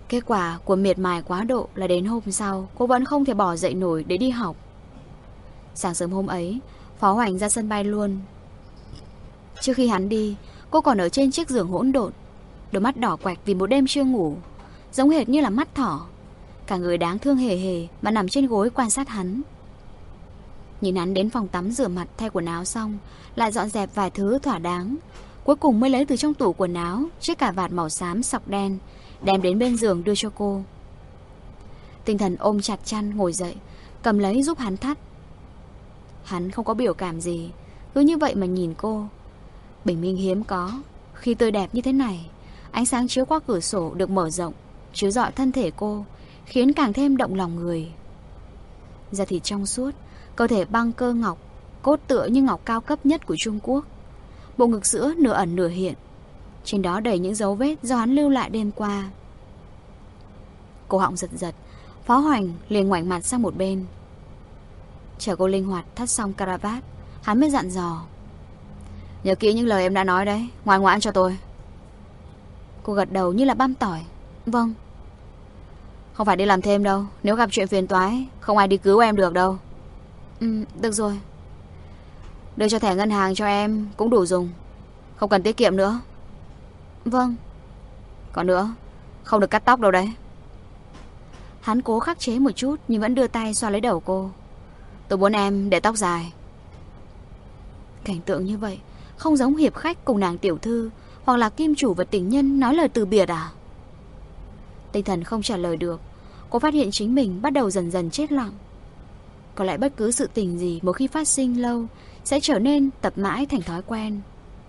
Kết quả của miệt mài quá độ là đến hôm sau cô vẫn không thể bỏ dậy nổi để đi học. Sáng sớm hôm ấy, Phó Hoành ra sân bay luôn. Trước khi hắn đi, cô còn ở trên chiếc giường hỗn độn, đôi mắt đỏ quạch vì một đêm chưa ngủ, giống hệt như là mắt thỏ. Cả người đáng thương hề hề mà nằm trên gối quan sát hắn. Nhìn hắn đến phòng tắm rửa mặt thay quần áo xong, lại dọn dẹp vài thứ thỏa đáng, cuối cùng mới lấy từ trong tủ quần áo chiếc cà vạt màu xám sọc đen, đem đến bên giường đưa cho cô. Tinh thần ôm chặt chăn ngồi dậy, cầm lấy giúp hắn thắt. Hắn không có biểu cảm gì, cứ như vậy mà nhìn cô. Bình minh hiếm có, khi tươi đẹp như thế này, ánh sáng chiếu qua cửa sổ được mở rộng, chiếu rọi thân thể cô, khiến càng thêm động lòng người. Da thịt trong suốt, cơ thể băng cơ ngọc, cốt tựa như ngọc cao cấp nhất của Trung Quốc. Bộ ngực sữa nửa ẩn nửa hiện, trên đó đầy những dấu vết do hắn lưu lại đêm qua. Cổ họng giật giật, Phó Hoành liền ngoảnh mặt sang một bên. Chờ cô linh hoạt thắt xong caravat, hắn mới dặn dò: nhớ kỹ những lời em đã nói đấy, ngoan ngoãn cho tôi. Cô gật đầu như là băm tỏi. Vâng. Không phải đi làm thêm đâu, nếu gặp chuyện phiền toái không ai đi cứu em được đâu. Được rồi. Đưa cho thẻ ngân hàng cho em cũng đủ dùng, không cần tiết kiệm nữa. Vâng. Còn nữa, không được cắt tóc đâu đấy. Hắn cố khắc chế một chút nhưng vẫn đưa tay xoa lấy đầu cô. Tôi muốn em để tóc dài. Cảnh tượng như vậy không giống hiệp khách cùng nàng tiểu thư hoặc là kim chủ và tình nhân nói lời từ biệt à? Tinh thần không trả lời được. Cô phát hiện chính mình bắt đầu dần dần chết lặng. Có lẽ bất cứ sự tình gì một khi phát sinh lâu sẽ trở nên tập mãi thành thói quen.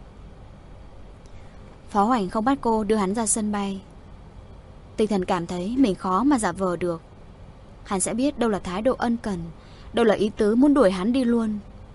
Phó Hoành không bắt cô đưa hắn ra sân bay. Tinh thần cảm thấy mình khó mà giả vờ được. Hắn sẽ biết đâu là thái độ ân cần, đâu là ý tứ muốn đuổi hắn đi luôn.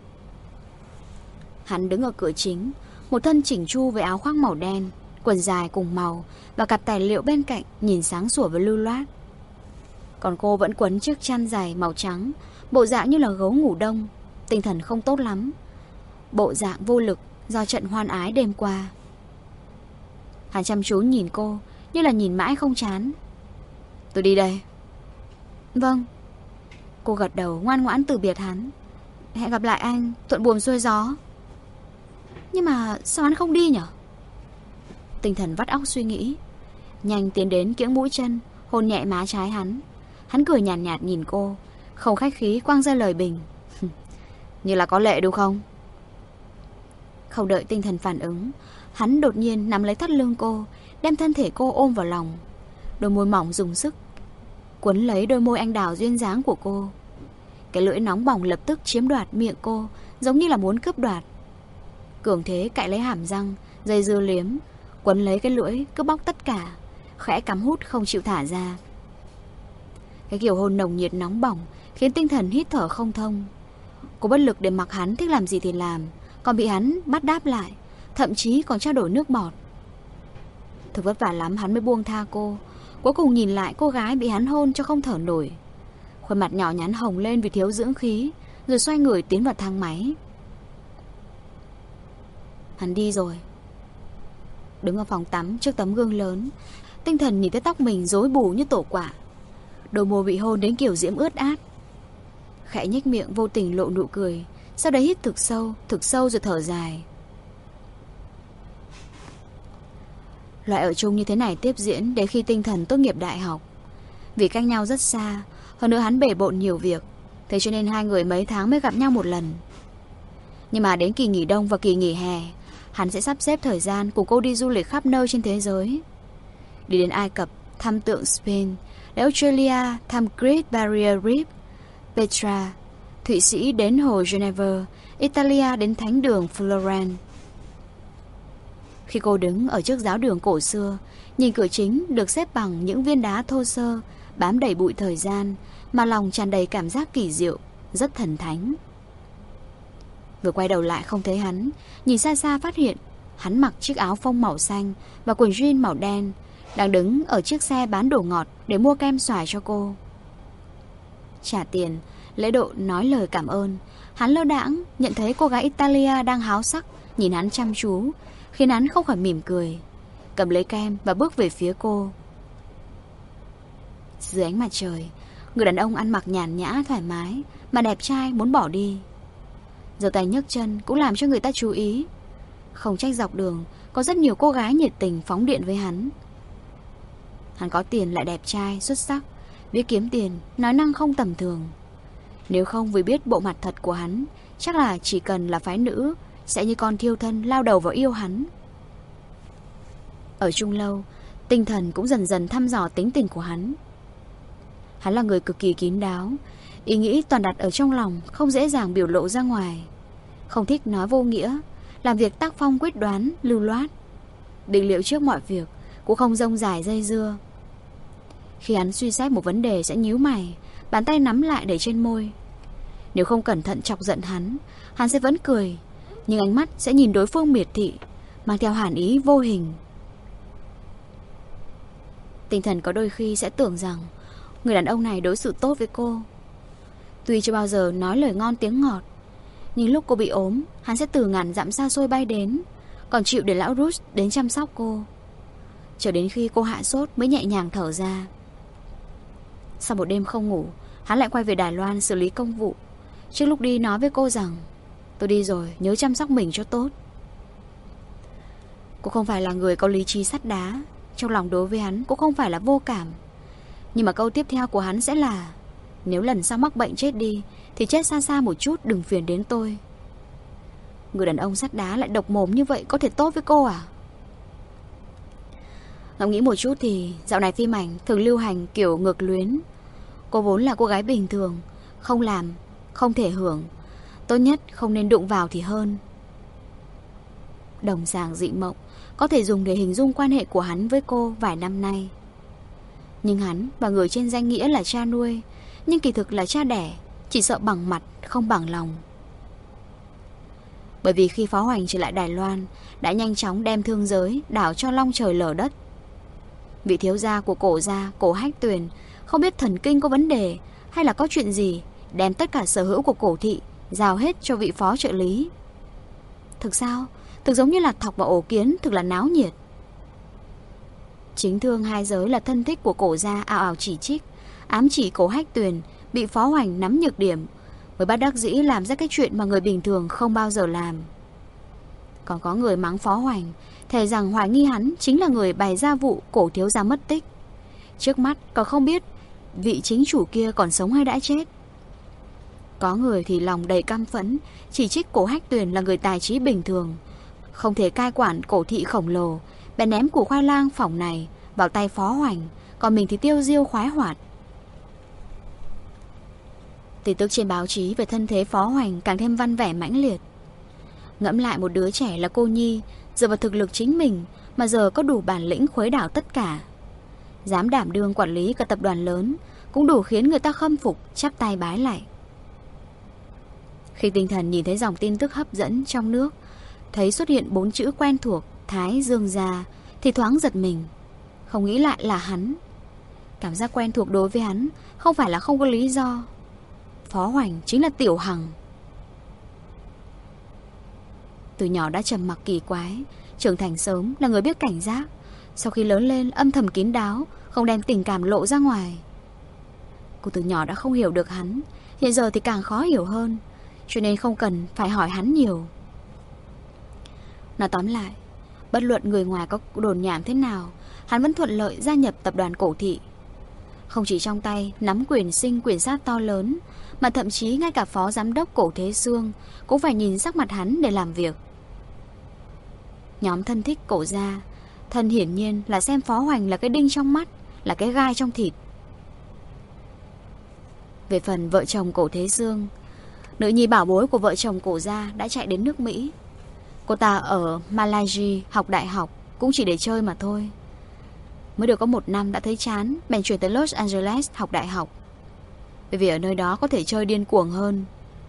Hắn đứng ở cửa chính, một thân chỉnh chu với áo khoác màu đen, quần dài cùng màu và cặp tài liệu bên cạnh nhìn sáng sủa và lưu loát. Còn cô vẫn quấn chiếc chăn dài màu trắng, bộ dạng như là gấu ngủ đông. Tinh thần không tốt lắm, bộ dạng vô lực do trận hoan ái đêm qua. Hắn chăm chú nhìn cô như là nhìn mãi không chán. Tôi đi đây. Vâng. Cô gật đầu ngoan ngoãn từ biệt hắn. Hẹn gặp lại anh, thuận buồm xuôi gió. Nhưng mà sao hắn không đi nhở? Tinh thần vắt óc suy nghĩ, nhanh tiến đến kiễng mũi chân, hôn nhẹ má trái hắn. Hắn cười nhàn nhạt nhìn cô, không khách khí quăng ra lời bình. Như là có lệ đúng không? Không đợi tinh thần phản ứng, hắn đột nhiên nắm lấy thắt lưng cô, đem thân thể cô ôm vào lòng. Đôi môi mỏng dùng sức quấn lấy đôi môi anh đào duyên dáng của cô. Cái lưỡi nóng bỏng lập tức chiếm đoạt miệng cô, giống như là muốn cướp đoạt. Cường thế cạy lấy hàm răng, dây dưa liếm, quấn lấy cái lưỡi, cứ bóc tất cả, khẽ cắm hút không chịu thả ra. Cái kiểu hôn nồng nhiệt nóng bỏng khiến tinh thần hít thở không thông. Cô bất lực để mặc hắn thích làm gì thì làm, còn bị hắn bắt đáp lại, thậm chí còn trao đổi nước bọt. Thực vất vả lắm hắn mới buông tha cô. Cuối cùng nhìn lại cô gái bị hắn hôn cho không thở nổi, khuôn mặt nhỏ nhắn hồng lên vì thiếu dưỡng khí, rồi xoay người tiến vào thang máy. Hắn đi rồi. Đứng ở phòng tắm trước tấm gương lớn, tinh thần nhìn thấy tóc mình rối bù như tổ quả, đôi môi bị hôn đến kiểu diễm ướt át. Khẽ nhếch miệng vô tình lộ nụ cười, sau đấy hít thực sâu rồi thở dài. Loại ở chung như thế này tiếp diễn đến khi tinh thần tốt nghiệp đại học. Vì cách nhau rất xa, hơn nữa hắn bể bộn nhiều việc, thế cho nên hai người mấy tháng mới gặp nhau một lần. Nhưng mà đến kỳ nghỉ đông và kỳ nghỉ hè, hắn sẽ sắp xếp thời gian cùng cô đi du lịch khắp nơi trên thế giới. Đi đến Ai Cập thăm tượng Spain, đến Australia thăm Great Barrier Reef, Petra, Thụy Sĩ đến hồ Geneva, Italia đến thánh đường Florence. Khi cô đứng ở trước giáo đường cổ xưa, nhìn cửa chính được xếp bằng những viên đá thô sơ, bám đầy bụi thời gian, mà lòng tràn đầy cảm giác kỳ diệu, rất thần thánh. Vừa quay đầu lại không thấy hắn, nhìn xa xa phát hiện hắn mặc chiếc áo phông màu xanh và quần jean màu đen, đang đứng ở chiếc xe bán đồ ngọt để mua kem xoài cho cô. Trả tiền, lễ độ nói lời cảm ơn, hắn lơ đãng nhận thấy cô gái Italia đang háo sắc nhìn hắn chăm chú, khiến hắn không khỏi mỉm cười, cầm lấy kem và bước về phía cô. dưới ánh mặt trời, người đàn ông ăn mặc nhàn nhã thoải mái mà đẹp trai muốn bỏ đi. Giơ tay nhấc chân cũng làm cho người ta chú ý. Không trách dọc đường có rất nhiều cô gái nhiệt tình phóng điện với hắn. Hắn có tiền lại đẹp trai, xuất sắc, biết kiếm tiền, nói năng không tầm thường. Nếu không vì biết bộ mặt thật của hắn, chắc là chỉ cần là phái nữ sẽ như con thiêu thân lao đầu vào yêu hắn. Ở chung lâu, tinh thần cũng dần dần thăm dò tính tình của hắn. Hắn là người cực kỳ kín đáo, ý nghĩ toàn đặt ở trong lòng, không dễ dàng biểu lộ ra ngoài. Không thích nói vô nghĩa, làm việc tác phong quyết đoán, lưu loát. Định liệu trước mọi việc, cũng không rông dài dây dưa. Khi hắn suy xét một vấn đề sẽ nhíu mày, bàn tay nắm lại để trên môi. Nếu không cẩn thận chọc giận hắn sẽ vẫn cười, nhưng ánh mắt sẽ nhìn đối phương miệt thị, mang theo hàn ý vô hình. Tinh thần có đôi khi sẽ tưởng rằng người đàn ông này đối xử tốt với cô. Tuy chưa bao giờ nói lời ngon tiếng ngọt, nhưng lúc cô bị ốm, hắn sẽ từ ngàn dặm xa xôi bay đến, còn chịu để lão Ruth đến chăm sóc cô. Cho đến khi cô hạ sốt mới nhẹ nhàng thở ra. Sau một đêm không ngủ, hắn lại quay về Đài Loan xử lý công vụ. Trước lúc đi nói với cô rằng: tôi đi rồi, nhớ chăm sóc mình cho tốt. Cô không phải là người có lý trí sắt đá, trong lòng đối với hắn cũng không phải là vô cảm. Nhưng mà câu tiếp theo của hắn sẽ là: nếu lần sau mắc bệnh chết đi thì chết xa xa một chút, đừng phiền đến tôi. Người đàn ông sắt đá lại độc mồm như vậy có thể tốt với cô à? Ngẫm nghĩ một chút thì dạo này phim ảnh thường lưu hành kiểu ngược luyến. Cô vốn là cô gái bình thường, không làm, không thể hưởng, tốt nhất không nên đụng vào thì hơn. Đồng sàng dị mộng có thể dùng để hình dung quan hệ của hắn với cô vài năm nay. Nhưng hắn và người trên danh nghĩa là cha nuôi, nhưng kỳ thực là cha đẻ, chỉ sợ bằng mặt không bằng lòng. Bởi vì khi Phó Hoành trở lại Đài Loan, đã nhanh chóng đem thương giới đảo cho long trời lở đất. Vị thiếu gia của Cổ gia, Cổ Hách Tuyền, không biết thần kinh có vấn đề hay là có chuyện gì, đem tất cả sở hữu của Cổ thị giao hết cho vị phó trợ lý. Thực sao? Thực giống như là thọc vào ổ kiến, thực là náo nhiệt. Chính thương hai giới là thân thích của Cổ gia ào ào chỉ trích, ám chỉ Cổ Hách Tuyền bị Phó Hoành nắm nhược điểm, mới bất đắc dĩ làm ra cái chuyện mà người bình thường không bao giờ làm. Còn có người mắng Phó Hoành, thề rằng hoài nghi hắn chính là người bày ra vụ Cổ thiếu gia mất tích. Trước mắt còn không biết vị chính chủ kia còn sống hay đã chết. Có người thì lòng đầy căm phẫn, chỉ trích Cổ Hách Tuyền là người tài trí bình thường, không thể cai quản Cổ thị khổng lồ, bèn ném củ khoai lang phỏng này vào tay Phó Hoành, còn mình thì tiêu diêu khoái hoạt. Tin tức trên báo chí về thân thế Phó Hoành càng thêm văn vẻ mãnh liệt. Ngẫm lại một đứa trẻ là cô nhi, dựa vào thực lực chính mình mà giờ có đủ bản lĩnh khuấy đảo tất cả, dám đảm đương quản lý cả tập đoàn lớn, cũng đủ khiến người ta khâm phục, chắp tay bái lại. Khi tinh thần nhìn thấy dòng tin tức hấp dẫn trong nước, thấy xuất hiện 4 chữ quen thuộc Thái Dương gia, thì thoáng giật mình, không nghĩ lại là hắn. Cảm giác quen thuộc đối với hắn không phải là không có lý do. Phó Hoành chính là Tiểu Hằng. Từ nhỏ đã trầm mặc kỳ quái, trưởng thành sớm, là người biết cảnh giác. Sau khi lớn lên âm thầm kín đáo, không đem tình cảm lộ ra ngoài. Cô từ nhỏ đã không hiểu được hắn, hiện giờ thì càng khó hiểu hơn, cho nên không cần phải hỏi hắn nhiều. Nói tóm lại, bất luận người ngoài có đồn nhảm thế nào, hắn vẫn thuận lợi gia nhập tập đoàn Cổ thị. Không chỉ trong tay nắm quyền sinh quyền sát to lớn, mà thậm chí ngay cả phó giám đốc Cổ Thế Sương cũng phải nhìn sắc mặt hắn để làm việc. Nhóm thân thích Cổ gia, thân hiển nhiên là xem Phó Hoành là cái đinh trong mắt, là cái gai trong thịt. Về phần vợ chồng Cổ Thế Sương, nữ nhi bảo bối của vợ chồng Cổ gia đã chạy đến nước Mỹ. Cô ta ở Malaysia học đại học cũng chỉ để chơi mà thôi. Mới được có 1 năm đã thấy chán, bèn chuyển tới Los Angeles học đại học, bởi vì ở nơi đó có thể chơi điên cuồng hơn.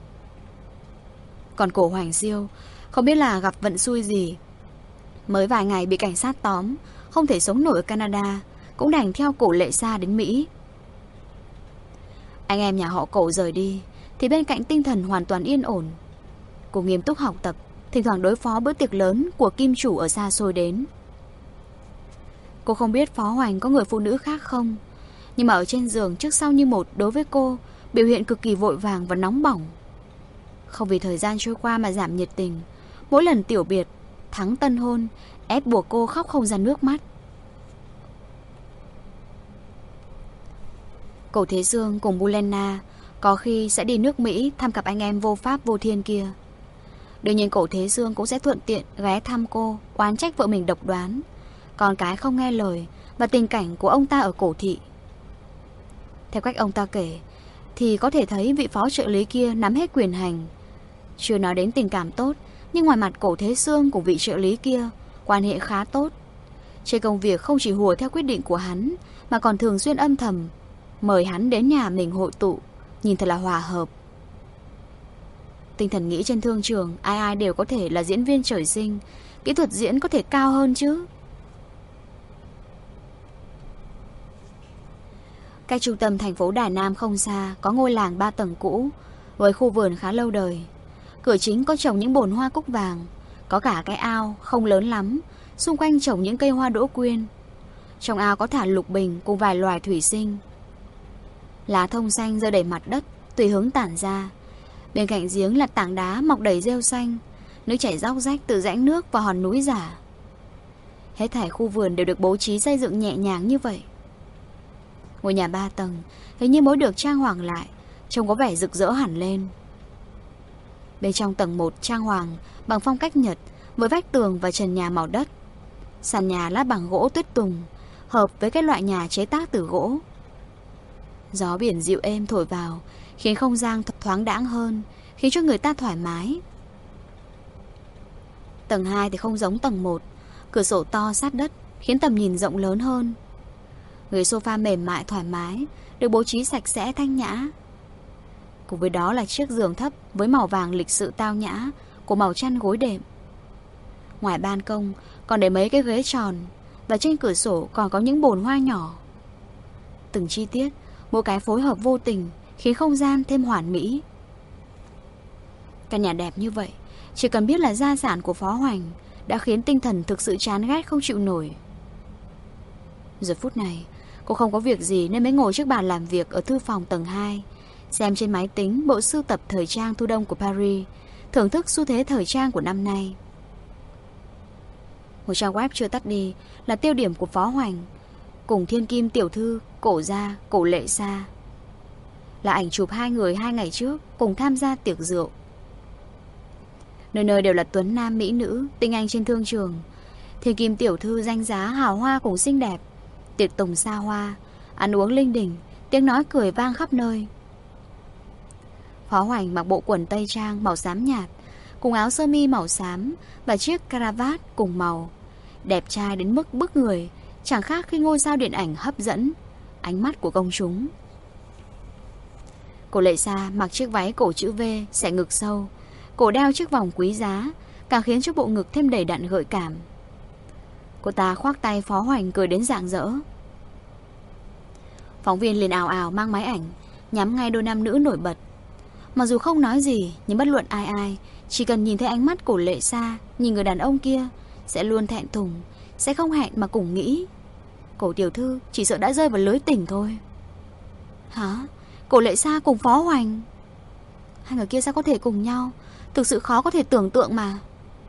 Còn Cổ Hoành Siêu không biết là gặp vận xui gì, mới vài ngày bị cảnh sát tóm, không thể sống nổi ở Canada, cũng đành theo Cổ Lệ Sa đến Mỹ. Anh em nhà họ Cổ rời đi thì bên cạnh tinh thần hoàn toàn yên ổn. Cô nghiêm túc học tập, thỉnh thoảng đối phó bữa tiệc lớn của kim chủ ở xa xôi đến. Cô không biết Phó Hoành có người phụ nữ khác không, Nhưng mà ở trên giường trước sau như một đối với cô, biểu hiện cực kỳ vội vàng và nóng bỏng. Không vì thời gian trôi qua mà giảm nhiệt tình. Mỗi lần tiểu biệt, thắng tân hôn, ép buộc cô khóc không ra nước mắt. Cổ Thế Dương cùng Bulena có khi sẽ đi nước Mỹ thăm cặp anh em vô pháp vô thiên kia. Đương nhiên Cổ Thế Dương cũng sẽ thuận tiện ghé thăm cô, oán trách vợ mình độc đoán, con cái không nghe lời, và tình cảnh của ông ta ở Cổ Thị. Theo cách ông ta kể thì có thể thấy vị phó trợ lý kia nắm hết quyền hành. Chưa nói đến tình cảm tốt, nhưng ngoài mặt Cổ Thế Dương cùng vị trợ lý kia quan hệ khá tốt. Trên công việc không chỉ hùa theo quyết định của hắn, mà còn thường xuyên âm thầm mời hắn đến nhà mình hội tụ, nhìn thật là hòa hợp. Tinh thần nghĩ trên thương trường, ai ai đều có thể là diễn viên trời sinh, kỹ thuật diễn có thể cao hơn chứ. Cách trung tâm thành phố Đài Nam không xa, có ngôi làng 3 tầng cũ, với khu vườn khá lâu đời. Cửa chính có trồng những bồn hoa cúc vàng, có cả cái ao không lớn lắm, xung quanh trồng những cây hoa đỗ quyên. Trong ao có thả lục bình cùng vài loài thủy sinh. Lá thông xanh rơi đầy mặt đất, tùy hướng tản ra. Bên cạnh giếng là tảng đá mọc đầy rêu xanh, nước chảy róc rách từ rãnh nước vào hòn núi giả. Hết thảy khu vườn đều được bố trí xây dựng nhẹ nhàng như vậy. Ngôi nhà 3 tầng hình như mới được trang hoàng lại, trông có vẻ rực rỡ hẳn lên. Bên trong tầng 1 trang hoàng bằng phong cách Nhật, với vách tường và trần nhà màu đất. Sàn nhà lát bằng gỗ tuyết tùng, hợp với cái loại nhà chế tác từ gỗ. Gió biển dịu êm thổi vào, khiến không gian thoáng đãng hơn, khiến cho người ta thoải mái. Tầng 2 thì không giống tầng 1, cửa sổ to sát đất, khiến tầm nhìn rộng lớn hơn. Ghế sofa mềm mại thoải mái, được bố trí sạch sẽ thanh nhã. Cùng với đó là chiếc giường thấp với màu vàng lịch sự tao nhã của màu chăn gối đệm. Ngoài ban công còn để mấy cái ghế tròn, và trên cửa sổ còn có những bồn hoa nhỏ. Từng chi tiết, mỗi cái phối hợp vô tình, khiến không gian thêm hoàn mỹ. Căn nhà đẹp như vậy, chỉ cần biết là gia sản của Phó Hoành, đã khiến tinh thần thực sự chán ghét không chịu nổi. Giờ phút này, cô không có việc gì nên mới ngồi trước bàn làm việc ở thư phòng tầng 2, xem trên máy tính bộ sưu tập thời trang thu đông của Paris, thưởng thức xu thế thời trang của năm nay. Một trang web chưa tắt đi là tiêu điểm của Phó Hoành, cùng thiên kim tiểu thư Cổ Gia, Cổ Lệ Sa. Là ảnh chụp hai người 2 ngày trước cùng tham gia tiệc rượu. Nơi nơi đều là tuấn nam mỹ nữ, tinh anh trên thương trường. Thiên kim tiểu thư danh giá hào hoa cùng xinh đẹp, tiệc tùng xa hoa, ăn uống linh đình, tiếng nói cười vang khắp nơi. Phó Hoành mặc bộ quần tây trang màu xám nhạt, cùng áo sơ mi màu xám và chiếc caravat cùng màu, đẹp trai đến mức bức người, chẳng khác khi ngôi sao điện ảnh hấp dẫn ánh mắt của công chúng. Cổ Lệ Sa mặc chiếc váy cổ chữ V xẻ ngực sâu, cổ đeo chiếc vòng quý giá, càng khiến cho bộ ngực thêm đầy đặn gợi cảm. Cô ta khoác tay Phó Hoành cười đến rạng rỡ. Phóng viên liền ào ào mang máy ảnh, nhắm ngay đôi nam nữ nổi bật. Mặc dù không nói gì, nhưng bất luận ai ai, chỉ cần nhìn thấy ánh mắt Cổ Lệ Sa nhìn người đàn ông kia, sẽ luôn thẹn thùng, sẽ không hẹn mà cùng nghĩ Cổ tiểu thư chỉ sợ đã rơi vào lưới tình thôi. Hả? Cổ Lệ Sa cùng Phó Hoành? Hai người kia sao có thể cùng nhau? Thực sự khó có thể tưởng tượng mà.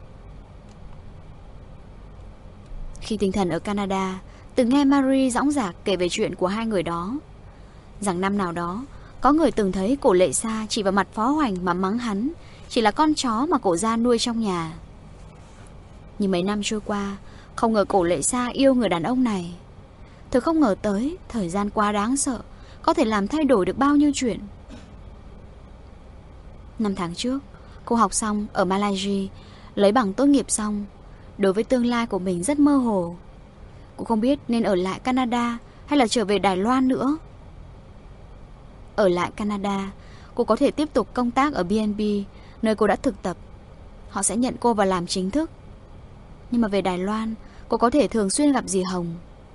Khi tinh thần ở Canada, từng nghe Marie dõng dạc kể về chuyện của hai người đó, rằng năm nào đó có người từng thấy Cổ Lệ Sa chỉ vào mặt Phó Hoành mà mắng hắn chỉ là con chó mà cổ gia nuôi trong nhà. Nhưng mấy năm trôi qua, không ngờ Cổ Lệ Sa yêu người đàn ông này. Thực không ngờ tới, thời gian quá đáng sợ, có thể làm thay đổi được bao nhiêu chuyện. 5 tháng trước, cô học xong ở Malaysia, lấy bằng tốt nghiệp xong. Đối với tương lai của mình rất mơ hồ. Cô không biết nên ở lại Canada hay là trở về Đài Loan nữa. Ở lại Canada, cô có thể tiếp tục công tác ở B&B, nơi cô đã thực tập. Họ sẽ nhận cô vào làm chính thức. Nhưng mà về Đài Loan, cô có thể thường xuyên gặp dì Hồng.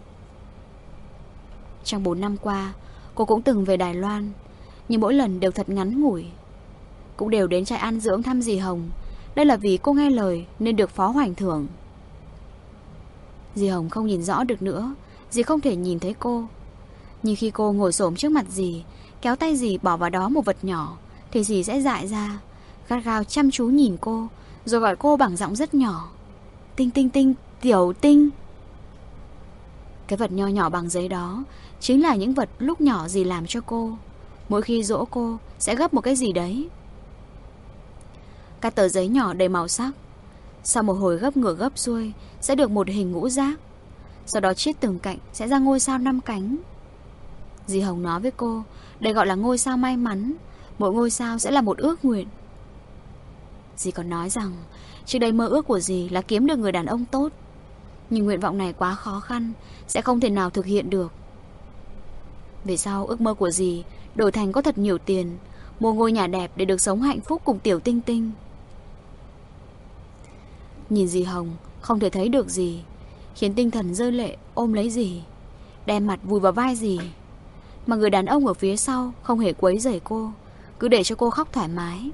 Trong 4 năm qua, cô cũng từng về Đài Loan, nhưng mỗi lần đều thật ngắn ngủi. Cũng đều đến trại an dưỡng thăm dì Hồng. Đây là vì cô nghe lời nên được Phó Hoành thưởng. Dì Hồng không nhìn rõ được nữa, dì không thể nhìn thấy cô. Nhưng khi cô ngồi xổm trước mặt dì, kéo tay dì bỏ vào đó một vật nhỏ, thì dì sẽ dại ra, gắt gao chăm chú nhìn cô, rồi gọi cô bằng giọng rất nhỏ: Tinh Tinh Tinh, Tiểu Tinh. Cái vật nho nhỏ bằng giấy đó chính là những vật lúc nhỏ dì làm cho cô. Mỗi khi dỗ cô sẽ gấp một cái gì đấy. Các tờ giấy nhỏ đầy màu sắc. Sau một hồi gấp ngửa gấp xuôi sẽ được một hình ngũ giác. Sau đó chiết từng cạnh sẽ ra ngôi sao 5 cánh. Dì Hồng nói với cô, đây gọi là ngôi sao may mắn. Mỗi ngôi sao sẽ là một ước nguyện. Dì còn nói rằng trước đây mơ ước của dì là kiếm được người đàn ông tốt, nhưng nguyện vọng này quá khó khăn, sẽ không thể nào thực hiện được. Về sau ước mơ của dì đổi thành có thật nhiều tiền, mua ngôi nhà đẹp để được sống hạnh phúc cùng Tiểu Tinh Tinh. Nhìn dì Hồng không thể thấy được gì, khiến tinh thần rơi lệ ôm lấy dì, đem mặt vùi vào vai dì. Mà người đàn ông ở phía sau không hề quấy rầy cô, cứ để cho cô khóc thoải mái.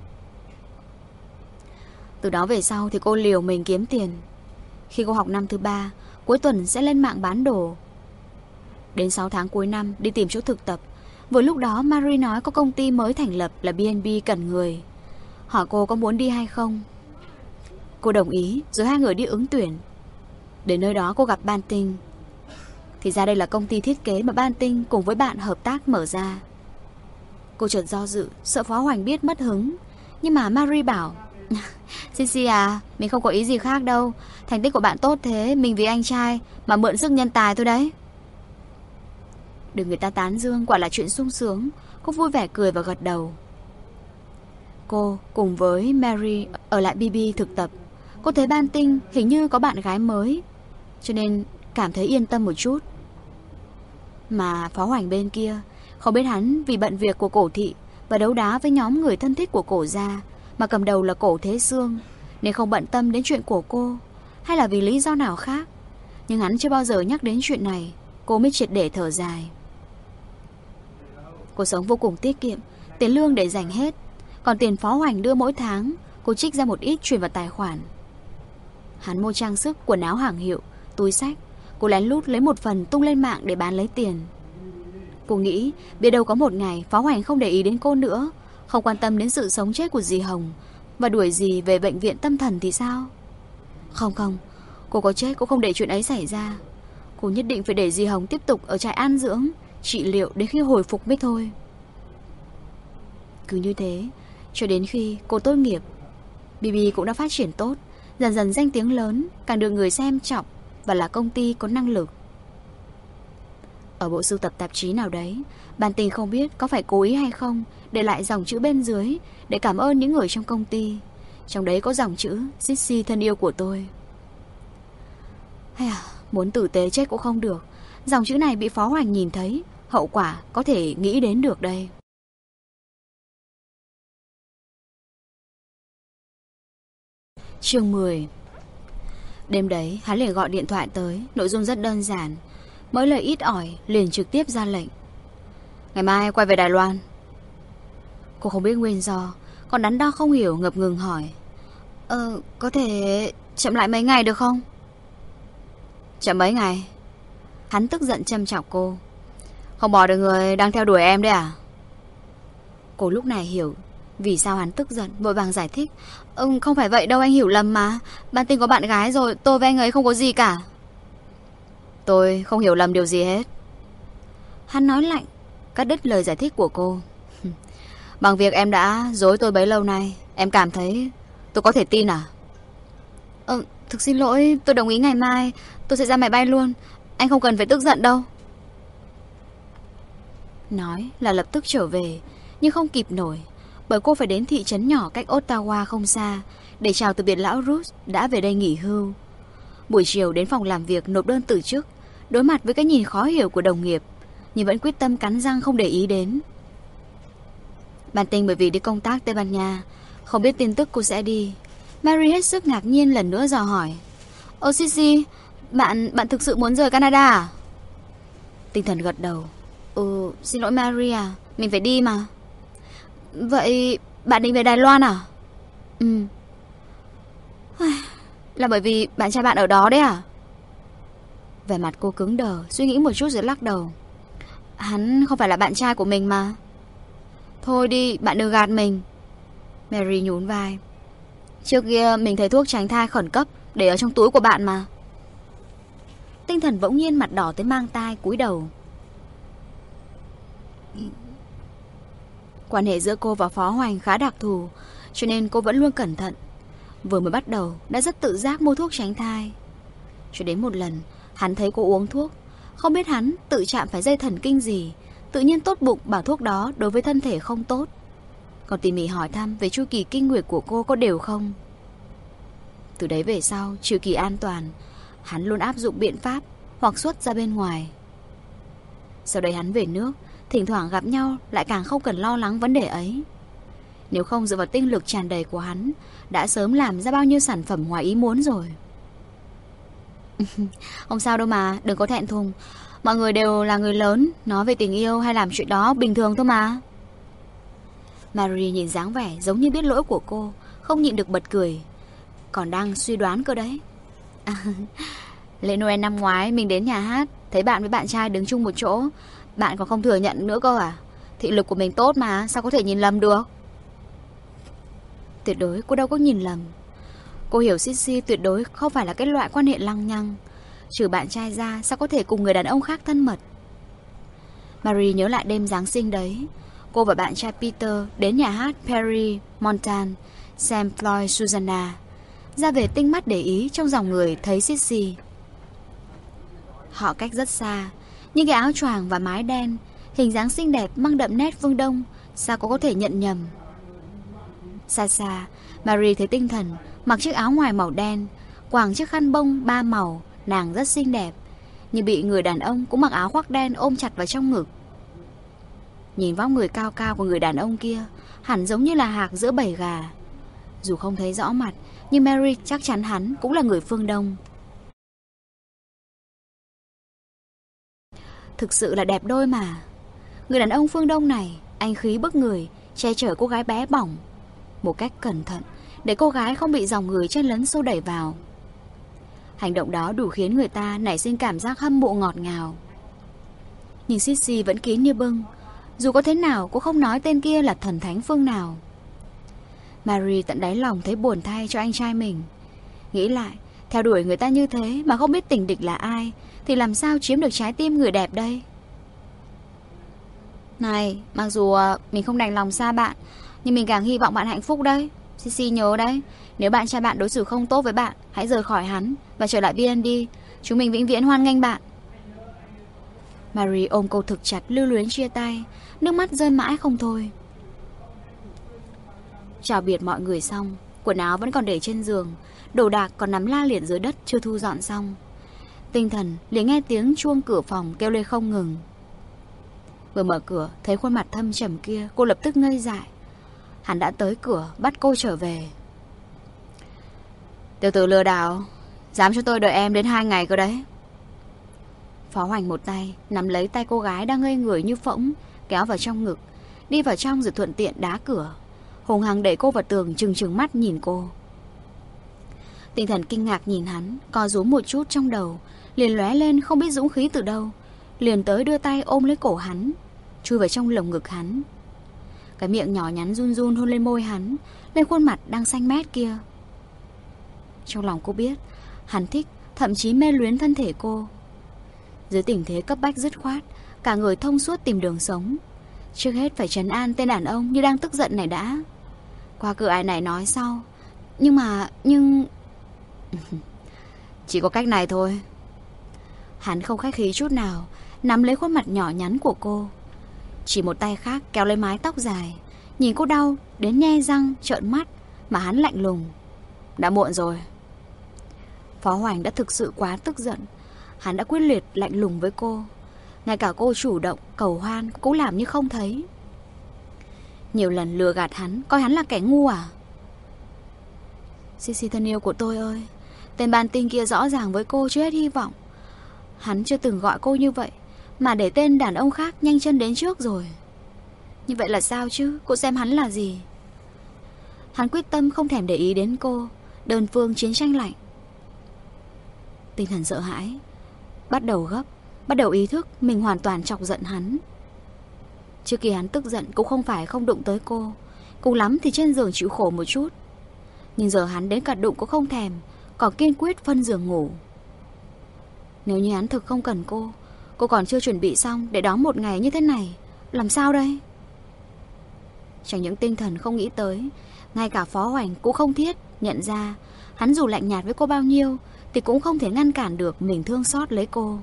Từ đó về sau thì cô liều mình kiếm tiền. Khi cô học năm thứ 3, cuối tuần sẽ lên mạng bán đồ. Đến 6 tháng cuối năm đi tìm chỗ thực tập. Vừa lúc đó Marie nói có công ty mới thành lập là B&B cần người, hỏi cô có muốn đi hay không. Cô đồng ý, rồi hai người đi ứng tuyển. Đến nơi đó cô gặp Banting. Thì ra đây là công ty thiết kế mà Banting cùng với bạn hợp tác mở ra. Cô chợt do dự, sợ Phó Hoành biết mất hứng. Nhưng mà Marie bảo, Sisi à, mình không có ý gì khác đâu. Thành tích của bạn tốt thế, mình vì anh trai mà mượn sức nhân tài thôi đấy. Được người ta tán dương quả là chuyện sung sướng. Cô vui vẻ cười và gật đầu. Cô cùng với Mary ở lại BB thực tập. Cô thấy Banting hình như có bạn gái mới, cho nên cảm thấy yên tâm một chút. Mà Phó Hoành bên kia, không biết hắn vì bận việc của Cổ Thị và đấu đá với nhóm người thân thích của Cổ gia, mà cầm đầu là Cổ Thế Sương, nên không bận tâm đến chuyện của cô, hay là vì lý do nào khác. Nhưng hắn chưa bao giờ nhắc đến chuyện này. Cô mới triệt để thở dài. Cô sống vô cùng tiết kiệm, tiền lương để dành hết, còn tiền Phó Hoành đưa mỗi tháng cô trích ra một ít chuyển vào tài khoản. Hắn mua trang sức, quần áo hàng hiệu, túi xách, cô lén lút lấy một phần tung lên mạng để bán lấy tiền. Cô nghĩ biết đâu có một ngày Phó Hoành không để ý đến cô nữa, không quan tâm đến sự sống chết của dì Hồng và đuổi dì về bệnh viện tâm thần thì sao? Không, cô có chết cũng không để chuyện ấy xảy ra. Cô nhất định phải để dì Hồng tiếp tục ở trại an dưỡng, trị liệu đến khi hồi phục mới thôi. Cứ như thế, cho đến khi cô tốt nghiệp, BB cũng đã phát triển tốt, dần dần danh tiếng lớn, càng được người xem trọng và là công ty có năng lực. Ở bộ sưu tập tạp chí nào đấy, Banting không biết có phải cố ý hay không để lại dòng chữ bên dưới để cảm ơn những người trong công ty. Trong đấy có dòng chữ Sissy thân yêu của tôi. Muốn tử tế chết cũng không được. Dòng chữ này bị Phó Hoành nhìn thấy, hậu quả có thể nghĩ đến được đây. Chương 10. Đêm đấy hắn liền gọi điện thoại tới. Nội dung rất đơn giản, mấy lời ít ỏi, liền trực tiếp ra lệnh: ngày mai quay về Đài Loan. Cô không biết nguyên do, còn đắn đo không hiểu, ngập ngừng hỏi: có thể chậm lại mấy ngày được không? Chậm mấy ngày? Hắn tức giận châm chọc cô: không bỏ được người đang theo đuổi em đấy à? Cô lúc này hiểu vì sao hắn tức giận, vội vàng giải thích: không phải vậy đâu, anh hiểu lầm mà. Banting có bạn gái rồi, tôi với anh ấy không có gì cả. Tôi không hiểu lầm điều gì hết. Hắn nói lạnh, cắt đứt lời giải thích của cô. Bằng việc em đã dối tôi bấy lâu nay, em cảm thấy tôi có thể tin à? Thực xin lỗi, tôi đồng ý ngày mai tôi sẽ ra máy bay luôn. Anh không cần phải tức giận đâu. Nói là lập tức trở về, nhưng không kịp nổi, bởi cô phải đến thị trấn nhỏ cách Ottawa không xa để chào từ biệt lão Ruth đã về đây nghỉ hưu. Buổi chiều đến phòng làm việc nộp đơn từ chức, đối mặt với cái nhìn khó hiểu của đồng nghiệp, nhưng vẫn quyết tâm cắn răng không để ý đến. Banting bởi vì đi công tác Tây Ban Nha, không biết tin tức cô sẽ đi. Mary hết sức ngạc nhiên lần nữa dò hỏi: Sissy, bạn thực sự muốn rời Canada à? Tinh thần gật đầu: xin lỗi Mary à, mình phải đi mà. Vậy bạn định về Đài Loan à? Là bởi vì bạn trai bạn ở đó đấy à? Vẻ mặt cô cứng đờ, suy nghĩ một chút rồi lắc đầu: Hắn không phải là bạn trai của mình mà. Thôi đi, bạn đừng gạt mình. Mary nhún vai. Trước kia mình thấy thuốc tránh thai khẩn cấp để ở trong túi của bạn mà. Tinh Thần bỗng nhiên mặt đỏ tới mang tai, cúi đầu. Quan hệ giữa cô và Phó Hoành khá đặc thù, cho nên cô vẫn luôn cẩn thận. Vừa mới bắt đầu đã rất tự giác mua thuốc tránh thai. Cho đến một lần hắn thấy cô uống thuốc, không biết hắn tự chạm phải dây thần kinh gì, tự nhiên tốt bụng bảo thuốc đó đối với thân thể không tốt. Còn tỉ mỉ hỏi thăm về chu kỳ kinh nguyệt của cô có đều không. Từ đấy về sau, trừ kỳ an toàn, hắn luôn áp dụng biện pháp hoặc xuất ra bên ngoài. Sau đấy hắn về nước, thỉnh thoảng gặp nhau lại càng không cần lo lắng vấn đề ấy. Nếu không dựa vào tinh lực tràn đầy của hắn, đã sớm làm ra bao nhiêu sản phẩm ngoài ý muốn rồi. Không sao đâu mà, đừng có thẹn thùng. Mọi người đều là người lớn, nói về tình yêu hay làm chuyện đó bình thường thôi mà. Marie nhìn dáng vẻ giống như biết lỗi của cô, không nhịn được bật cười. Còn đang suy đoán cơ đấy. Lễ Noel năm ngoái mình đến nhà hát, thấy bạn với bạn trai đứng chung một chỗ. Bạn còn không thừa nhận nữa cơ à? Thị lực của mình tốt mà, sao có thể nhìn lầm được? Tuyệt đối cô đâu có nhìn lầm. Cô hiểu Sissy tuyệt đối không phải là cái loại quan hệ lăng nhăng. Trừ bạn trai ra, sao có thể cùng người đàn ông khác thân mật? Marie nhớ lại đêm Giáng sinh đấy. Cô và bạn trai Peter đến nhà hát Perry, Montan, xem Floyd Susanna. Ra về tinh mắt để ý trong dòng người thấy Sissy. Họ cách rất xa, nhưng cái áo choàng và mái đen, hình dáng xinh đẹp mang đậm nét phương Đông, sao cô có thể nhận nhầm? Xa xa, Marie thấy Tinh Thần mặc chiếc áo ngoài màu đen, quàng chiếc khăn bông 3 màu, nàng rất xinh đẹp, nhưng bị người đàn ông cũng mặc áo khoác đen ôm chặt vào trong ngực. Nhìn vóc người cao cao của người đàn ông kia, hẳn giống như là hạc giữa bầy gà. Dù không thấy rõ mặt, nhưng Mary chắc chắn hắn cũng là người phương Đông. Thực sự là đẹp đôi mà. Người đàn ông phương Đông này, anh khí bức người, che chở cô gái bé bỏng một cách cẩn thận, để cô gái không bị dòng người chen lấn xô đẩy vào. Hành động đó đủ khiến người ta nảy sinh cảm giác hâm mộ ngọt ngào. Nhưng Sissy vẫn kín như bưng. Dù có thế nào cũng không nói tên kia là thần thánh phương nào. Marie tận đáy lòng thấy buồn thay cho anh trai mình. Nghĩ lại, theo đuổi người ta như thế mà không biết tình địch là ai, thì làm sao chiếm được trái tim người đẹp đây? Này, mặc dù mình không đành lòng xa bạn, nhưng mình càng hy vọng bạn hạnh phúc đấy. Sissy nhớ đấy, nếu bạn trai bạn đối xử không tốt với bạn, hãy rời khỏi hắn và trở lại BND. Chúng mình vĩnh viễn hoan nghênh bạn. Marie ôm cô thực chặt, lưu luyến chia tay, nước mắt rơi mãi không thôi. Chào biệt mọi người xong, quần áo vẫn còn để trên giường, đồ đạc còn nằm la liệt dưới đất chưa thu dọn xong. Tinh Thần liền nghe tiếng chuông cửa phòng kêu lên không ngừng. Vừa mở cửa, thấy khuôn mặt thâm trầm kia, cô lập tức ngây dại. Hắn đã tới cửa, bắt cô trở về. Tiểu tử lừa đảo, dám cho tôi đợi em đến 2 ngày cơ đấy. Phó Hoành một tay nắm lấy tay cô gái đang ngây người như phỗng, kéo vào trong ngực, đi vào trong rồi thuận tiện đá cửa, hùng hăng đẩy cô vào tường, trừng trừng mắt nhìn cô. Tinh Thần kinh ngạc nhìn hắn, co rúm một chút trong đầu, liền lóe lên không biết dũng khí từ đâu, liền tới đưa tay ôm lấy cổ hắn, chui vào trong lồng ngực hắn. Cái miệng nhỏ nhắn run run hôn lên môi hắn, lên khuôn mặt đang xanh mét kia. Trong lòng cô biết hắn thích, thậm chí mê luyến thân thể cô. Dưới tình thế cấp bách dứt khoát, cả người thông suốt tìm đường sống. Trước hết phải trấn an tên đàn ông như đang tức giận này đã. Qua cửa ai này nói sau. Nhưng chỉ có cách này thôi. Hắn không khách khí chút nào, nắm lấy khuôn mặt nhỏ nhắn của cô, chỉ một tay khác kéo lấy mái tóc dài, nhìn cô đau đến nhe răng trợn mắt, mà hắn lạnh lùng. Đã muộn rồi. Phó Hoành đã thực sự quá tức giận. Hắn đã quyết liệt lạnh lùng với cô. Ngay cả cô chủ động cầu hoan cũng làm như không thấy. Nhiều lần lừa gạt hắn, coi hắn là kẻ ngu à? Sissy thân yêu của tôi ơi, tên ban tinh kia rõ ràng với cô chưa hết hy vọng. Hắn chưa từng gọi cô như vậy, mà để tên đàn ông khác nhanh chân đến trước rồi. Như vậy là sao chứ? Cô xem hắn là gì? Hắn quyết tâm không thèm để ý đến cô, đơn phương chiến tranh lạnh. Tinh Thần sợ hãi, bắt đầu gấp, bắt đầu ý thức mình hoàn toàn chọc giận hắn. Trước khi hắn tức giận cũng không phải không đụng tới cô, cùng lắm thì trên giường chịu khổ một chút. Nhưng giờ hắn đến cả đụng cũng không thèm, còn kiên quyết phân giường ngủ. Nếu như hắn thực không cần cô còn chưa chuẩn bị xong để đón một ngày như thế này, làm sao đây? Chẳng những tinh thần không nghĩ tới, ngay cả Phó Hoành cũng không thiết nhận ra hắn dù lạnh nhạt với cô bao nhiêu thì cũng không thể ngăn cản được mình thương xót lấy cô.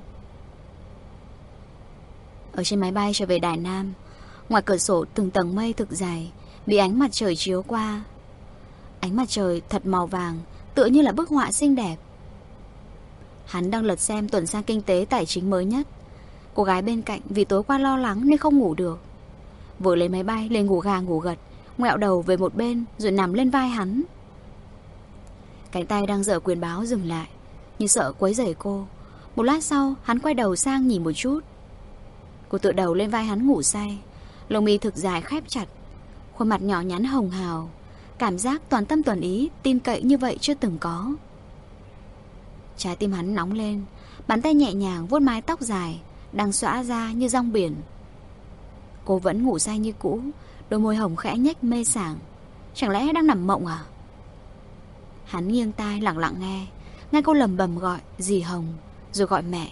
Ở trên máy bay trở về Đài Nam, ngoài cửa sổ từng tầng mây thực dày bị ánh mặt trời chiếu qua. Ánh mặt trời thật màu vàng, tựa như là bức họa xinh đẹp. Hắn đang lật xem tuần san kinh tế tài chính mới nhất. Cô gái bên cạnh vì tối qua lo lắng nên không ngủ được, vừa lên máy bay lên ngủ gà ngủ gật, ngoẹo đầu về một bên rồi nằm lên vai hắn. Cánh tay đang giở quyền báo dừng lại, như sợ quấy rầy cô. Một lát sau hắn quay đầu sang nhìn một chút. Cô tựa đầu lên vai hắn ngủ say, lông mi thực dài khép chặt, khuôn mặt nhỏ nhắn hồng hào, cảm giác toàn tâm toàn ý, tin cậy như vậy chưa từng có. Trái tim hắn nóng lên, bàn tay nhẹ nhàng vuốt mái tóc dài đang xõa ra như rong biển. Cô vẫn ngủ say như cũ, đôi môi hồng khẽ nhếch mê sảng. Chẳng lẽ đang nằm mộng à? Hắn nghiêng tai lặng lặng nghe cô lầm bầm gọi dì Hồng, rồi gọi mẹ.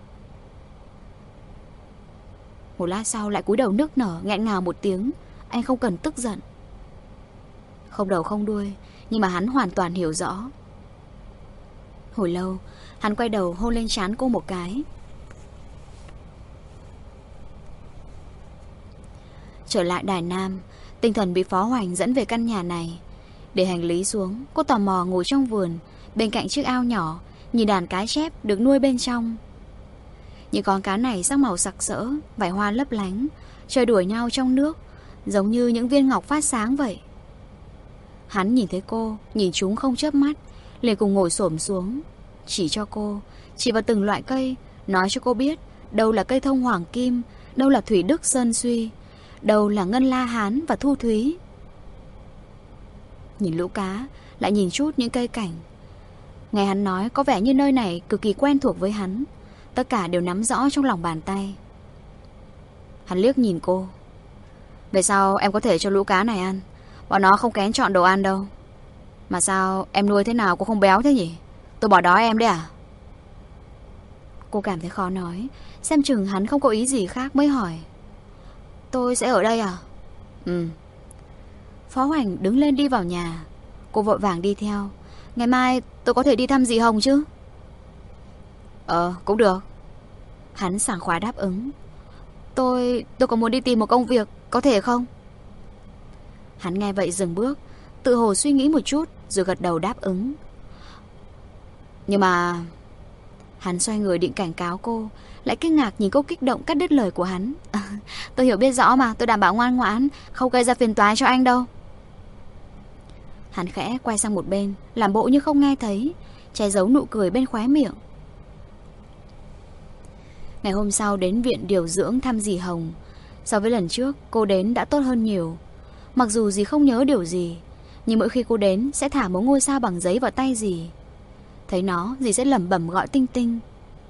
Một lát sau lại cúi đầu nức nở nghẹn ngào một tiếng. Anh không cần tức giận. Không đầu không đuôi, nhưng mà hắn hoàn toàn hiểu rõ. Hồi lâu, hắn quay đầu hôn lên trán cô một cái. Trở lại Đài Nam, tinh thần bị Phó Hoành dẫn về căn nhà này. Để hành lý xuống, cô tò mò ngồi trong vườn, bên cạnh chiếc ao nhỏ, nhìn đàn cá chép được nuôi bên trong. Những con cá này sắc màu sặc sỡ, vảy hoa lấp lánh, chơi đuổi nhau trong nước, giống như những viên ngọc phát sáng vậy. Hắn nhìn thấy cô, nhìn chúng không chớp mắt, liền cùng ngồi xổm xuống, chỉ cho cô, chỉ vào từng loại cây, nói cho cô biết đâu là cây thông hoàng kim, đâu là thủy đức sơn suy, đâu là ngân la hán và thu thúy. Nhìn lũ cá, lại nhìn chút những cây cảnh. Nghe hắn nói có vẻ như nơi này cực kỳ quen thuộc với hắn, tất cả đều nắm rõ trong lòng bàn tay. Hắn liếc nhìn cô. Về sau em có thể cho lũ cá này ăn, bọn nó không kén chọn đồ ăn đâu. Mà sao em nuôi thế nào cũng không béo thế nhỉ? Tôi bỏ đói em đấy à? Cô cảm thấy khó nói, xem chừng hắn không có ý gì khác mới hỏi. Tôi sẽ ở đây à? Ừ. Phó Hoành đứng lên đi vào nhà. Cô vội vàng đi theo. Ngày mai tôi có thể đi thăm dì Hồng chứ? Cũng được. Hắn sảng khoái đáp ứng. Tôi còn muốn đi tìm một công việc, có thể không? Hắn nghe vậy dừng bước, tự hồ suy nghĩ một chút rồi gật đầu đáp ứng. Nhưng mà... Hắn xoay người định cảnh cáo cô, lại kinh ngạc nhìn cô kích động cắt đứt lời của hắn. Tôi hiểu biết rõ mà, tôi đảm bảo ngoan ngoãn, không gây ra phiền toái cho anh đâu. Hắn khẽ quay sang một bên, làm bộ như không nghe thấy, che giấu nụ cười bên khóe miệng. Ngày hôm sau đến viện điều dưỡng thăm dì Hồng. So với lần trước, cô đến đã tốt hơn nhiều. Mặc dù dì không nhớ điều gì, nhưng mỗi khi cô đến sẽ thả một ngôi sao bằng giấy vào tay dì. Thấy nó, dì sẽ lẩm bẩm gọi Tinh Tinh.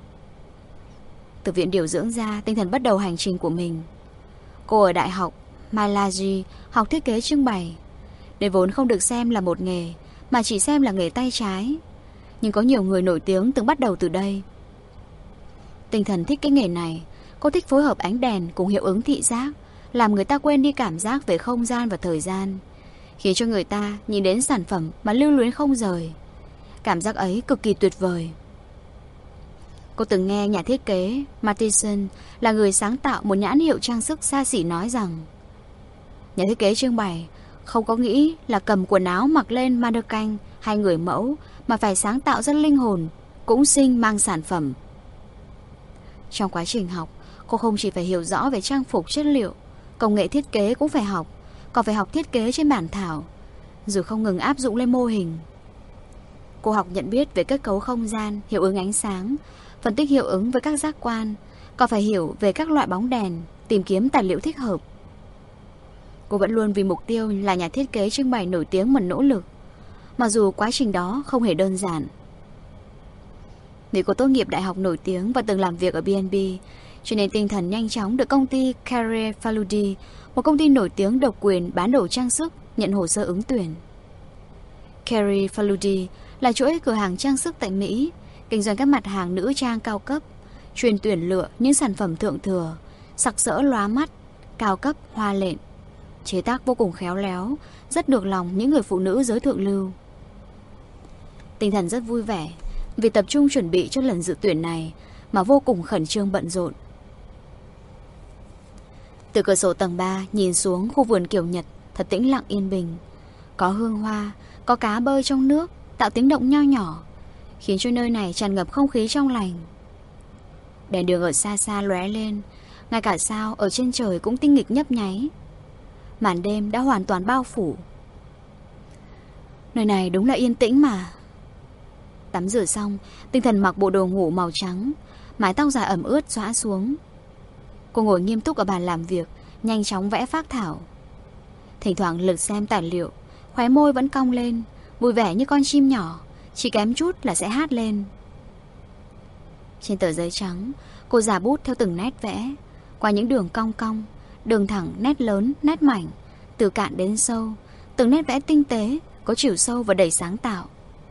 Từ viện điều dưỡng ra, tinh thần bắt đầu hành trình của mình. Cô ở Đại học Malaji học thiết kế trưng bày. Đây vốn không được xem là một nghề, mà chỉ xem là nghề tay trái. Nhưng có nhiều người nổi tiếng từng bắt đầu từ đây. Tinh thần thích cái nghề này. Cô thích phối hợp ánh đèn cùng hiệu ứng thị giác, làm người ta quên đi cảm giác về không gian và thời gian, khiến cho người ta nhìn đến sản phẩm mà lưu luyến không rời. Cảm giác ấy cực kỳ tuyệt vời. Cô từng nghe nhà thiết kế Matheson là người sáng tạo một nhãn hiệu trang sức xa xỉ nói rằng nhà thiết kế trưng bày không có nghĩ là cầm quần áo mặc lên mannequin hay người mẫu, mà phải sáng tạo ra linh hồn, cũng sinh mang sản phẩm. Trong quá trình học, cô không chỉ phải hiểu rõ về trang phục chất liệu, công nghệ thiết kế cũng phải học, còn phải học thiết kế trên bản thảo, rồi không ngừng áp dụng lên mô hình. Cô học nhận biết về kết cấu không gian, hiệu ứng ánh sáng, phân tích hiệu ứng với các giác quan, còn phải hiểu về các loại bóng đèn, tìm kiếm tài liệu thích hợp. Cô vẫn luôn vì mục tiêu là nhà thiết kế trưng bày nổi tiếng mà nỗ lực, mặc dù quá trình đó không hề đơn giản. Vì cô tốt nghiệp đại học nổi tiếng và từng làm việc ở B&B, cho nên Tinh Thần nhanh chóng được công ty Carrier Faludi, một công ty nổi tiếng độc quyền bán đồ trang sức, nhận hồ sơ ứng tuyển. Carrier Faludi là chuỗi cửa hàng trang sức tại Mỹ, kinh doanh các mặt hàng nữ trang cao cấp, chuyên tuyển lựa những sản phẩm thượng thừa, sặc sỡ lóa mắt, cao cấp, hoa lện, chế tác vô cùng khéo léo, rất được lòng những người phụ nữ giới thượng lưu. Tinh Thần rất vui vẻ vì tập trung chuẩn bị cho lần dự tuyển này mà vô cùng khẩn trương bận rộn. Từ cửa sổ tầng 3 nhìn xuống khu vườn kiểu Nhật thật tĩnh lặng yên bình. Có hương hoa, có cá bơi trong nước, tạo tiếng động nho nhỏ, khiến cho nơi này tràn ngập không khí trong lành. Đèn đường ở xa xa lóe lên, ngay cả sao ở trên trời cũng tinh nghịch nhấp nháy. Màn đêm đã hoàn toàn bao phủ. Nơi này đúng là yên tĩnh mà. Tắm rửa xong, Tinh Thần mặc bộ đồ ngủ màu trắng, mái tóc dài ẩm ướt xõa xuống. Cô ngồi nghiêm túc ở bàn làm việc, nhanh chóng vẽ phác thảo. Thỉnh thoảng lật xem tài liệu, khóe môi vẫn cong lên, vui vẻ như con chim nhỏ, chỉ kém chút là sẽ hát lên. Trên tờ giấy trắng, cô già bút theo từng nét vẽ, qua những đường cong cong, đường thẳng, nét lớn, nét mảnh, từ cạn đến sâu, từng nét vẽ tinh tế, có chiều sâu và đầy sáng tạo.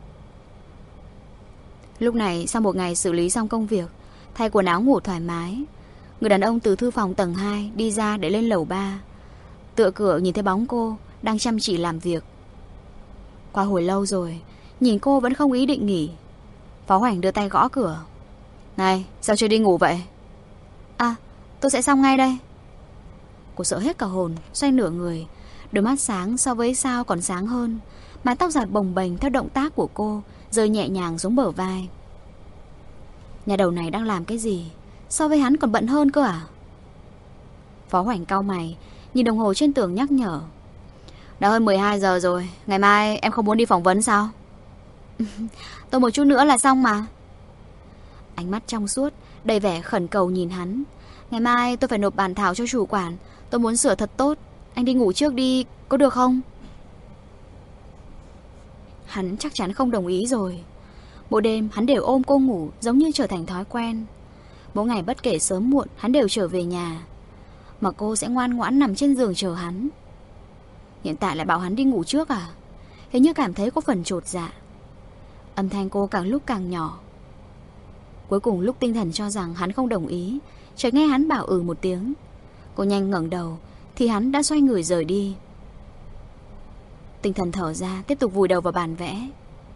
Lúc này, sau một ngày xử lý xong công việc, thay quần áo ngủ thoải mái, người đàn ông từ thư phòng tầng 2 đi ra để lên lầu 3. Tựa cửa nhìn thấy bóng cô đang chăm chỉ làm việc. Qua hồi lâu rồi, nhìn cô vẫn không ý định nghỉ. Phó Hoành đưa tay gõ cửa. Này, sao chưa đi ngủ vậy? À, tôi sẽ xong ngay đây. Cô sợ hết cả hồn, xoay nửa người, đôi mắt sáng so với sao còn sáng hơn, mái tóc dài bồng bềnh theo động tác của cô rơi nhẹ nhàng xuống bờ vai. Nhà đầu này đang làm cái gì? So với hắn còn bận hơn cơ à? Phó Hoành cau mày, nhìn đồng hồ trên tường nhắc nhở. Đã hơn 12 giờ rồi, ngày mai em không muốn đi phỏng vấn sao? Tôi một chút nữa là xong mà. Ánh mắt trong suốt, đầy vẻ khẩn cầu nhìn hắn. Ngày mai tôi phải nộp bản thảo cho chủ quản, tôi muốn sửa thật tốt. Anh đi ngủ trước đi, có được không? Hắn chắc chắn không đồng ý rồi. Mỗi đêm hắn đều ôm cô ngủ, giống như trở thành thói quen. Mỗi ngày bất kể sớm muộn hắn đều trở về nhà, mà cô sẽ ngoan ngoãn nằm trên giường chờ hắn. Hiện tại lại bảo hắn đi ngủ trước à? Hình như cảm thấy có phần chột dạ. Âm thanh cô càng lúc càng nhỏ. Cuối cùng lúc Tinh Thần cho rằng hắn không đồng ý, chợt nghe hắn bảo một tiếng. Cô nhanh ngẩng đầu thì hắn đã xoay người rời đi. Tinh Thần thở ra, tiếp tục vùi đầu vào bàn vẽ.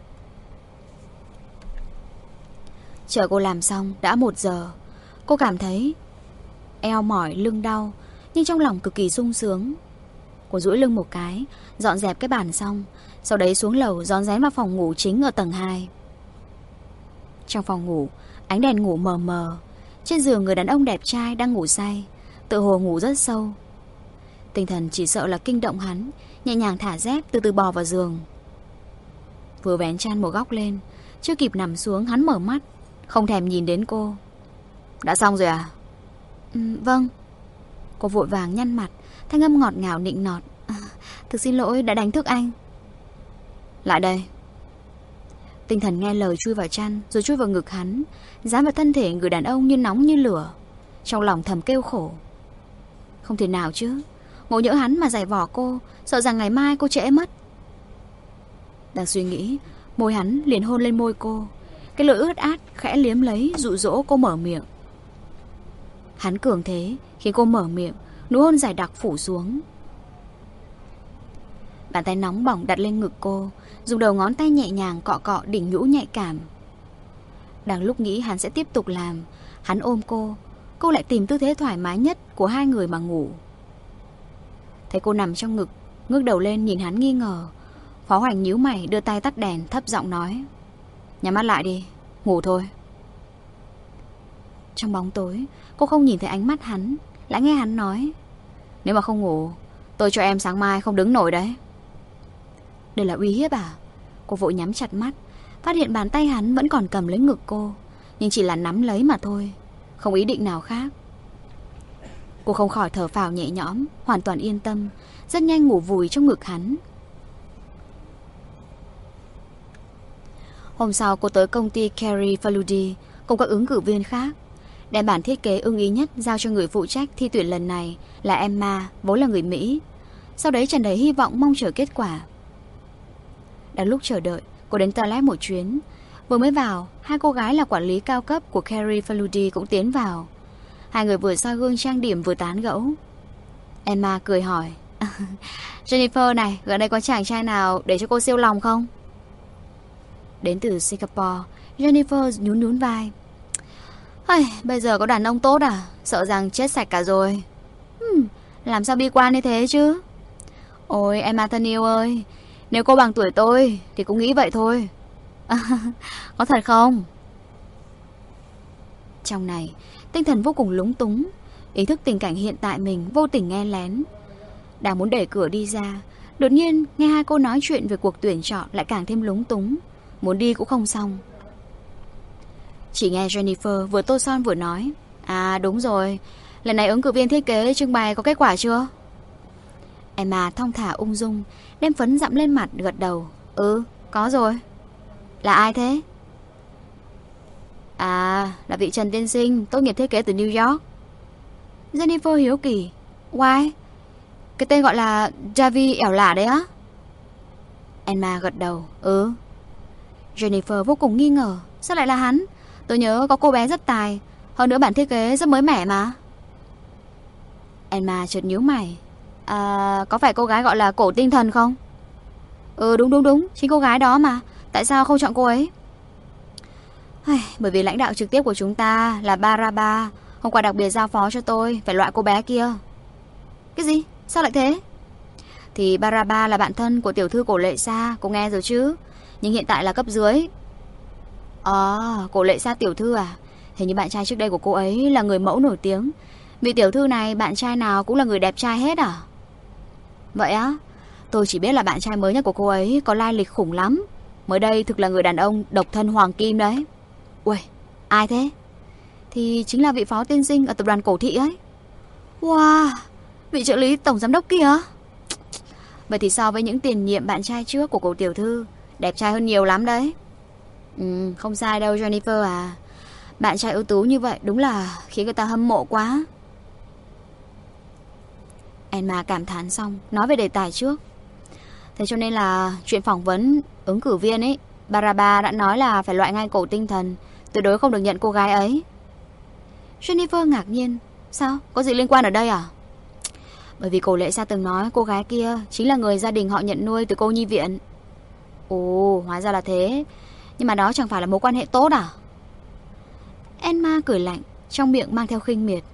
Chờ cô làm xong đã 1 giờ. Cô cảm thấy eo mỏi, lưng đau, nhưng trong lòng cực kỳ sung sướng. Cô duỗi lưng một cái, dọn dẹp cái bàn xong, sau đấy xuống lầu rón rén vào phòng ngủ chính ở tầng 2. Trong phòng ngủ, ánh đèn ngủ mờ mờ. Trên giường người đàn ông đẹp trai đang ngủ say, tự hồ ngủ rất sâu. Tinh Thần chỉ sợ là kinh động hắn, nhẹ nhàng thả dép từ từ bò vào giường. Vừa vén chăn một góc lên, chưa kịp nằm xuống hắn mở mắt, không thèm nhìn đến cô. Đã xong rồi à? Vâng. Cô vội vàng nhăn mặt, thanh âm ngọt ngào nịnh nọt. Thực xin lỗi đã đánh thức anh. Lại đây. Tinh Thần nghe lời chui vào chăn, rồi chui vào ngực hắn, dán vào thân thể người đàn ông như nóng như lửa. Trong lòng thầm kêu khổ. Không thể nào chứ, ngộ nhỡ hắn mà giải vỏ cô, sợ rằng ngày mai cô trễ mất. Đang suy nghĩ, môi hắn liền hôn lên môi cô. Cái lưỡi ướt át khẽ liếm lấy, dụ dỗ cô mở miệng. Hắn cường thế khiến cô mở miệng, nụ hôn dày đặc phủ xuống. Bàn tay nóng bỏng đặt lên ngực cô, dùng đầu ngón tay nhẹ nhàng cọ cọ đỉnh nhũ nhạy cảm. Đang lúc nghĩ hắn sẽ tiếp tục làm, hắn ôm cô lại tìm tư thế thoải mái nhất của hai người mà ngủ. Thấy cô nằm trong ngực, ngước đầu lên nhìn hắn nghi ngờ, Phó Hoành nhíu mày đưa tay tắt đèn, thấp giọng nói. Nhắm mắt lại đi, ngủ thôi. Trong bóng tối, cô không nhìn thấy ánh mắt hắn, lại nghe hắn nói. Nếu mà không ngủ, tôi cho em sáng mai không đứng nổi đấy. Đây là uy hiếp à? Cô vội nhắm chặt mắt, phát hiện bàn tay hắn vẫn còn cầm lấy ngực cô, nhưng chỉ là nắm lấy mà thôi, không ý định nào khác. Cô không khỏi thở phào nhẹ nhõm, hoàn toàn yên tâm, rất nhanh ngủ vùi trong ngực hắn. Hôm sau cô tới công ty Carey Faludi cùng các ứng cử viên khác, đem bản thiết kế ưng ý nhất giao cho người phụ trách thi tuyển lần này là Emma, vốn là người Mỹ. Sau đấy tràn đầy hy vọng mong chờ kết quả. Đang lúc chờ đợi, cô đến toilet một chuyến. Vừa mới vào, hai cô gái là quản lý cao cấp của Carey Faludi cũng tiến vào. Hai người vừa soi gương trang điểm vừa tán gẫu. Emma cười hỏi: Jennifer này, gần đây có chàng trai nào để cho cô siêu lòng không? Đến từ Singapore, Jennifer nhún vai. Bây giờ có đàn ông tốt à? Sợ rằng chết sạch cả rồi. Làm sao bi quan như thế chứ? Ôi Emma thân yêu ơi, nếu cô bằng tuổi tôi thì cũng nghĩ vậy thôi. Có thật không? Trong này, tinh thần vô cùng lúng túng. Ý thức tình cảnh hiện tại mình vô tình nghe lén. Đang muốn đẩy cửa đi ra, đột nhiên nghe hai cô nói chuyện về cuộc tuyển chọn lại càng thêm lúng túng. Muốn đi cũng không xong. Chỉ nghe Jennifer vừa tô son vừa nói: À đúng rồi, lần này ứng cử viên thiết kế trưng bày có kết quả chưa? Emma thong thả ung dung, đem phấn dặm lên mặt gật đầu: Ừ, có rồi. Là ai thế? À, là vị Trần tiên sinh tốt nghiệp thiết kế từ New York. Jennifer hiếu kỳ: Why? Cái tên gọi là David ẻo lả đấy á? Emma gật đầu: Ừ. Jennifer vô cùng nghi ngờ: Sao lại là hắn? Tôi nhớ có cô bé rất tài, hơn nữa bản thiết kế rất mới mẻ mà. Emma chợt nhíu mày: À, có phải cô gái gọi là Cổ Tinh Thần không? Ừ đúng, chính cô gái đó mà. Tại sao không chọn cô ấy? Bởi vì lãnh đạo trực tiếp của chúng ta là Baraba hôm qua đặc biệt giao phó cho tôi phải loại cô bé kia. Cái gì? Sao lại thế? Thì Baraba là bạn thân của tiểu thư Cổ Lệ Sa, cô nghe rồi chứ? Nhưng hiện tại là cấp dưới. Cổ Lệ Sa tiểu thư à? Hình như bạn trai trước đây của cô ấy là người mẫu nổi tiếng. Vị tiểu thư này bạn trai nào cũng là người đẹp trai hết à? Vậy á? Tôi chỉ biết là bạn trai mới nhất của cô ấy có lai lịch khủng lắm. Mới đây thực là người đàn ông độc thân hoàng kim đấy. Ui, ai thế? Thì chính là vị phó tiên sinh ở tập đoàn Cổ Thị ấy. Wow, vị trợ lý tổng giám đốc kia. Vậy thì so với những tiền nhiệm bạn trai trước của cô tiểu thư, đẹp trai hơn nhiều lắm đấy. Không sai đâu Jennifer à. Bạn trai ưu tú như vậy đúng là khiến người ta hâm mộ quá. Emma cảm thán xong nói về đề tài trước. Thế cho nên là chuyện phỏng vấn ứng cử viên ấy, Baraba đã nói là phải loại ngay Cổ Tinh Thần, tuyệt đối không được nhận cô gái ấy. Jennifer ngạc nhiên: Sao? Có gì liên quan ở đây à? Bởi vì Cổ Lệ Sa từng nói cô gái kia chính là người gia đình họ nhận nuôi từ cô nhi viện. Ồ, hóa ra là thế. Nhưng mà đó chẳng phải là mối quan hệ tốt à? Emma cười lạnh, trong miệng mang theo khinh miệt.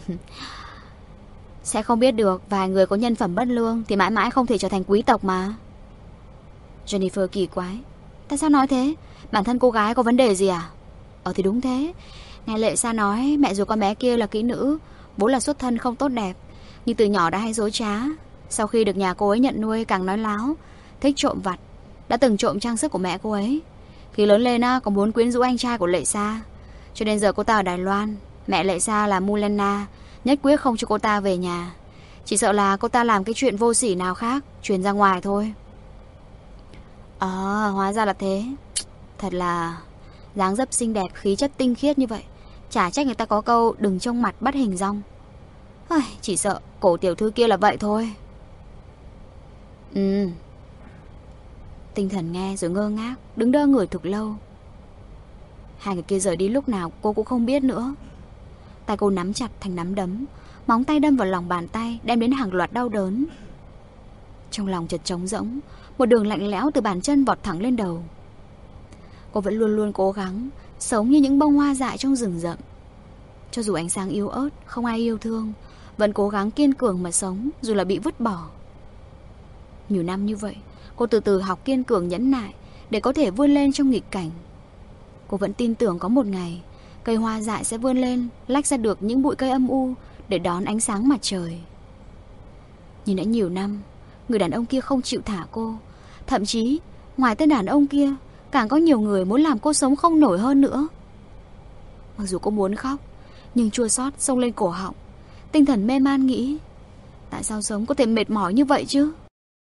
Sẽ không biết được, vài người có nhân phẩm bất lương thì mãi mãi không thể trở thành quý tộc mà. Jennifer kỳ quái: Tại sao nói thế? Bản thân cô gái có vấn đề gì à? Thì đúng thế. Nghe Lệ Sa nói mẹ ruột con bé kia là kỹ nữ, vốn là xuất thân không tốt đẹp, nhưng từ nhỏ đã hay dối trá. Sau khi được nhà cô ấy nhận nuôi càng nói láo, thích trộm vặt, đã từng trộm trang sức của mẹ cô ấy. Khi lớn lên còn muốn quyến rũ anh trai của Lệ Sa, cho nên giờ cô ta ở Đài Loan. Mẹ Lệ Sa là Mulena, nhất quyết không cho cô ta về nhà. Chỉ sợ là cô ta làm cái chuyện vô sỉ nào khác truyền ra ngoài thôi. Hóa ra là thế. Thật là dáng dấp xinh đẹp, khí chất tinh khiết như vậy, chả trách người ta có câu đừng trông mặt bắt hình dong. Chỉ sợ Cổ tiểu thư kia là vậy thôi. Tinh Thần nghe rồi ngơ ngác, đứng đơ người thực lâu. Hai người kia rời đi lúc nào cô cũng không biết nữa. Tay cô nắm chặt thành nắm đấm, móng tay đâm vào lòng bàn tay, đem đến hàng loạt đau đớn. Trong lòng chợt trống rỗng, một đường lạnh lẽo từ bàn chân vọt thẳng lên đầu. Cô vẫn luôn luôn cố gắng sống như những bông hoa dại trong rừng rậm. Cho dù ánh sáng yếu ớt, không ai yêu thương, vẫn cố gắng kiên cường mà sống, dù là bị vứt bỏ. Nhiều năm như vậy, cô từ từ học kiên cường nhẫn nại để có thể vươn lên trong nghịch cảnh. Cô vẫn tin tưởng có một ngày cây hoa dại sẽ vươn lên, lách ra được những bụi cây âm u để đón ánh sáng mặt trời. Nhưng đã nhiều năm, người đàn ông kia không chịu thả cô. Thậm chí, ngoài tên đàn ông kia, càng có nhiều người muốn làm cô sống không nổi hơn nữa. Mặc dù cô muốn khóc, nhưng chua xót xông lên cổ họng. Tinh Thần mê man nghĩ: tại sao sống có thể mệt mỏi như vậy chứ?